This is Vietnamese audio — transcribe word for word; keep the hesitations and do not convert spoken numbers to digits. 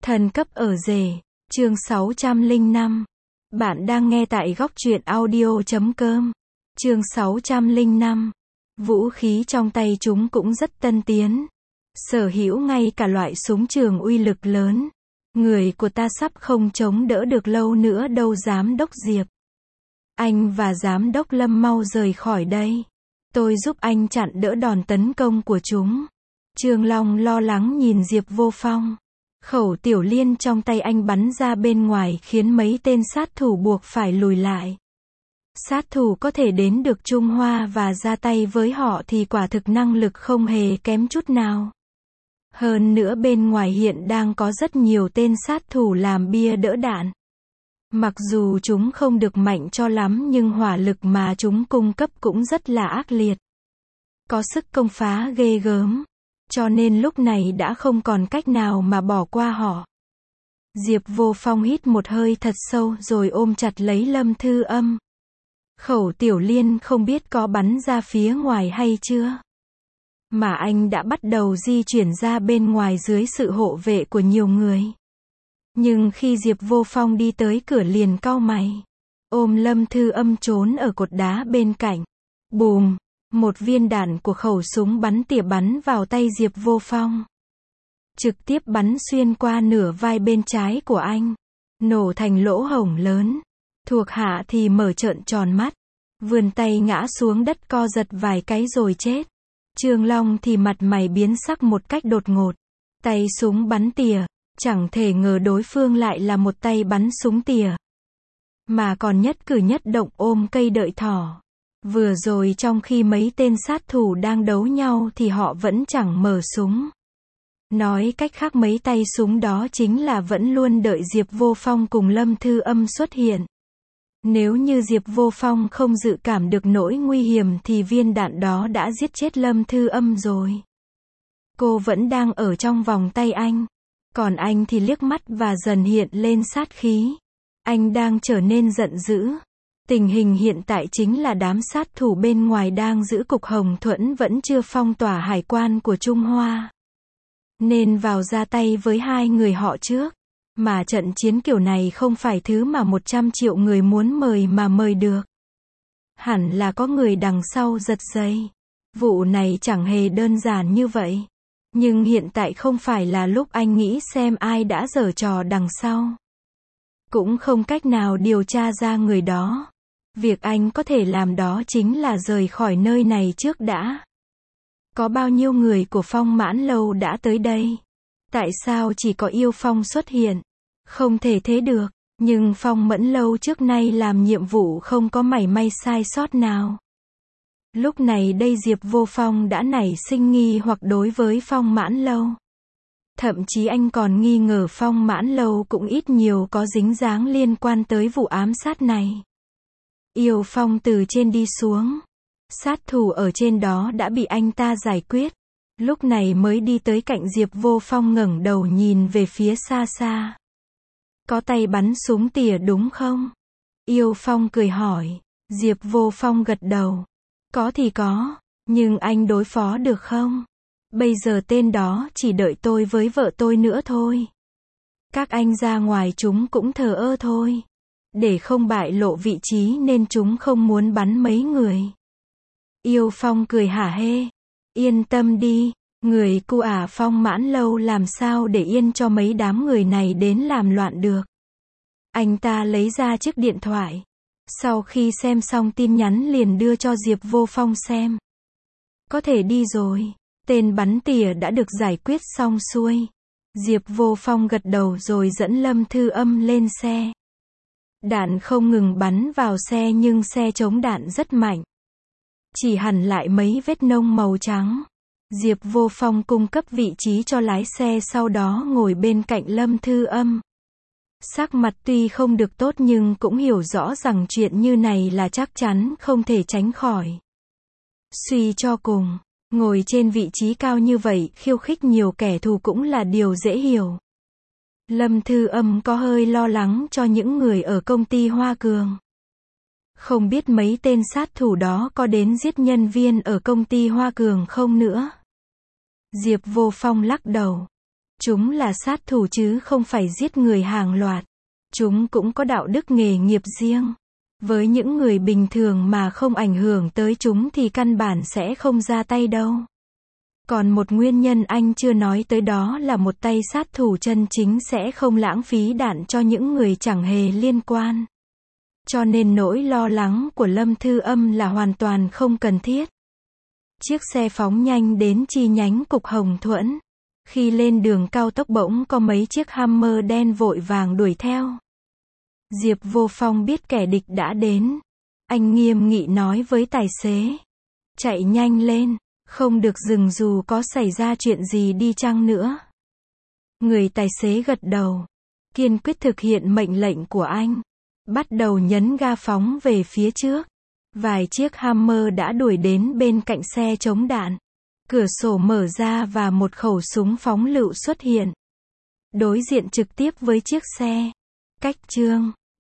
Thần cấp ở rể, chương sáu trăm lẻ năm. Bạn đang nghe tại góc truyện audio chấm com. Chương sáu trăm lẻ năm. Vũ khí trong tay chúng cũng rất tân tiến. Sở hữu ngay cả loại súng trường uy lực lớn. Người của ta sắp không chống đỡ được lâu nữa đâu giám đốc Diệp. Anh và giám đốc Lâm mau rời khỏi đây. Tôi giúp anh chặn đỡ đòn tấn công của chúng. Trương Long lo lắng nhìn Diệp Vô Phong. Khẩu tiểu liên trong tay anh bắn ra bên ngoài khiến mấy tên sát thủ buộc phải lùi lại. Sát thủ có thể đến được Trung Hoa và ra tay với họ thì quả thực năng lực không hề kém chút nào. Hơn nữa bên ngoài hiện đang có rất nhiều tên sát thủ làm bia đỡ đạn. Mặc dù chúng không được mạnh cho lắm nhưng hỏa lực mà chúng cung cấp cũng rất là ác liệt. Có sức công phá ghê gớm. Cho nên lúc này đã không còn cách nào mà bỏ qua họ. Diệp Vô Phong hít một hơi thật sâu rồi ôm chặt lấy Lâm Thư Âm. Khẩu tiểu liên không biết có bắn ra phía ngoài hay chưa. Mà anh đã bắt đầu di chuyển ra bên ngoài dưới sự hộ vệ của nhiều người. Nhưng khi Diệp Vô Phong đi tới cửa liền cau mày. Ôm Lâm Thư Âm trốn ở cột đá bên cạnh. Bùm! Một viên đạn của khẩu súng bắn tỉa bắn vào tay Diệp Vô Phong. Trực tiếp bắn xuyên qua nửa vai bên trái của anh. Nổ thành lỗ hổng lớn. Thuộc hạ thì mở trợn tròn mắt. Vươn tay ngã xuống đất co giật vài cái rồi chết. Trương Long thì mặt mày biến sắc một cách đột ngột. Tay súng bắn tỉa. Chẳng thể ngờ đối phương lại là một tay bắn súng tỉa. Mà còn nhất cử nhất động ôm cây đợi thỏ. Vừa rồi trong khi mấy tên sát thủ đang đấu nhau thì họ vẫn chẳng mở súng. Nói cách khác mấy tay súng đó chính là vẫn luôn đợi Diệp Vô Phong cùng Lâm Thư Âm xuất hiện. Nếu như Diệp Vô Phong không dự cảm được nỗi nguy hiểm thì viên đạn đó đã giết chết Lâm Thư Âm rồi. Cô vẫn đang ở trong vòng tay anh. Còn anh thì liếc mắt và dần hiện lên sát khí. Anh đang trở nên giận dữ. Tình hình hiện tại chính là đám sát thủ bên ngoài đang giữ cục Hồng Thuẫn vẫn chưa phong tỏa hải quan của Trung Hoa. Nên vào ra tay với hai người họ trước. Mà trận chiến kiểu này không phải thứ mà một trăm triệu người muốn mời mà mời được. Hẳn là có người đằng sau giật dây. Vụ này chẳng hề đơn giản như vậy. Nhưng hiện tại không phải là lúc anh nghĩ xem ai đã giở trò đằng sau. Cũng không cách nào điều tra ra người đó. Việc anh có thể làm đó chính là rời khỏi nơi này trước đã. Có bao nhiêu người của Phong Mãn Lâu đã tới đây? Tại sao chỉ có Yêu Phong xuất hiện? Không thể thế được. Nhưng Phong Mẫn Lâu trước nay làm nhiệm vụ không có mảy may sai sót nào. Lúc này đây Diệp Vô Phong đã nảy sinh nghi hoặc đối với Phong Mãn Lâu. Thậm chí anh còn nghi ngờ Phong Mãn Lâu cũng ít nhiều có dính dáng liên quan tới vụ ám sát này. Yêu Phong từ trên đi xuống. Sát thủ ở trên đó đã bị anh ta giải quyết. Lúc này mới đi tới cạnh Diệp Vô Phong ngẩng đầu nhìn về phía xa xa. Có tay bắn súng tỉa đúng không? Yêu Phong cười hỏi. Diệp Vô Phong gật đầu. Có thì có. Nhưng anh đối phó được không? Bây giờ tên đó chỉ đợi tôi với vợ tôi nữa thôi. Các anh ra ngoài chúng cũng thờ ơ thôi. Để không bại lộ vị trí nên chúng không muốn bắn mấy người. Yêu Phong cười hả hê. Yên tâm đi, người cu ả Phong Mãn Lâu làm sao để yên cho mấy đám người này đến làm loạn được. Anh ta lấy ra chiếc điện thoại. Sau khi xem xong tin nhắn liền đưa cho Diệp Vô Phong xem. Có thể đi rồi. Tên bắn tỉa đã được giải quyết xong xuôi. Diệp Vô Phong gật đầu rồi dẫn Lâm Thư Âm lên xe. Đạn không ngừng bắn vào xe nhưng xe chống đạn rất mạnh. Chỉ hằn lại mấy vết nông màu trắng. Diệp Vô Phong cung cấp vị trí cho lái xe sau đó ngồi bên cạnh Lâm Thư Âm. Sắc mặt tuy không được tốt nhưng cũng hiểu rõ rằng chuyện như này là chắc chắn không thể tránh khỏi. Suy cho cùng, ngồi trên vị trí cao như vậy khiêu khích nhiều kẻ thù cũng là điều dễ hiểu. Lâm Thư Âm có hơi lo lắng cho những người ở công ty Hoa Cường. Không biết mấy tên sát thủ đó có đến giết nhân viên ở công ty Hoa Cường không nữa. Diệp Vô Phong lắc đầu. Chúng là sát thủ chứ không phải giết người hàng loạt. Chúng cũng có đạo đức nghề nghiệp riêng. Với những người bình thường mà không ảnh hưởng tới chúng thì căn bản sẽ không ra tay đâu. Còn một nguyên nhân anh chưa nói tới đó là một tay sát thủ chân chính sẽ không lãng phí đạn cho những người chẳng hề liên quan. Cho nên nỗi lo lắng của Lâm Thư Âm là hoàn toàn không cần thiết. Chiếc xe phóng nhanh đến chi nhánh cục Hồng Thuẫn. Khi lên đường cao tốc bỗng có mấy chiếc Hummer đen vội vàng đuổi theo. Diệp Vô Phong biết kẻ địch đã đến. Anh nghiêm nghị nói với tài xế. Chạy nhanh lên, không được dừng dù có xảy ra chuyện gì đi chăng nữa. Người tài xế gật đầu. Kiên quyết thực hiện mệnh lệnh của anh. Bắt đầu nhấn ga phóng về phía trước. Vài chiếc Hummer đã đuổi đến bên cạnh xe chống đạn. Cửa sổ mở ra và một khẩu súng phóng lựu xuất hiện. Đối diện trực tiếp với chiếc xe. Cách chương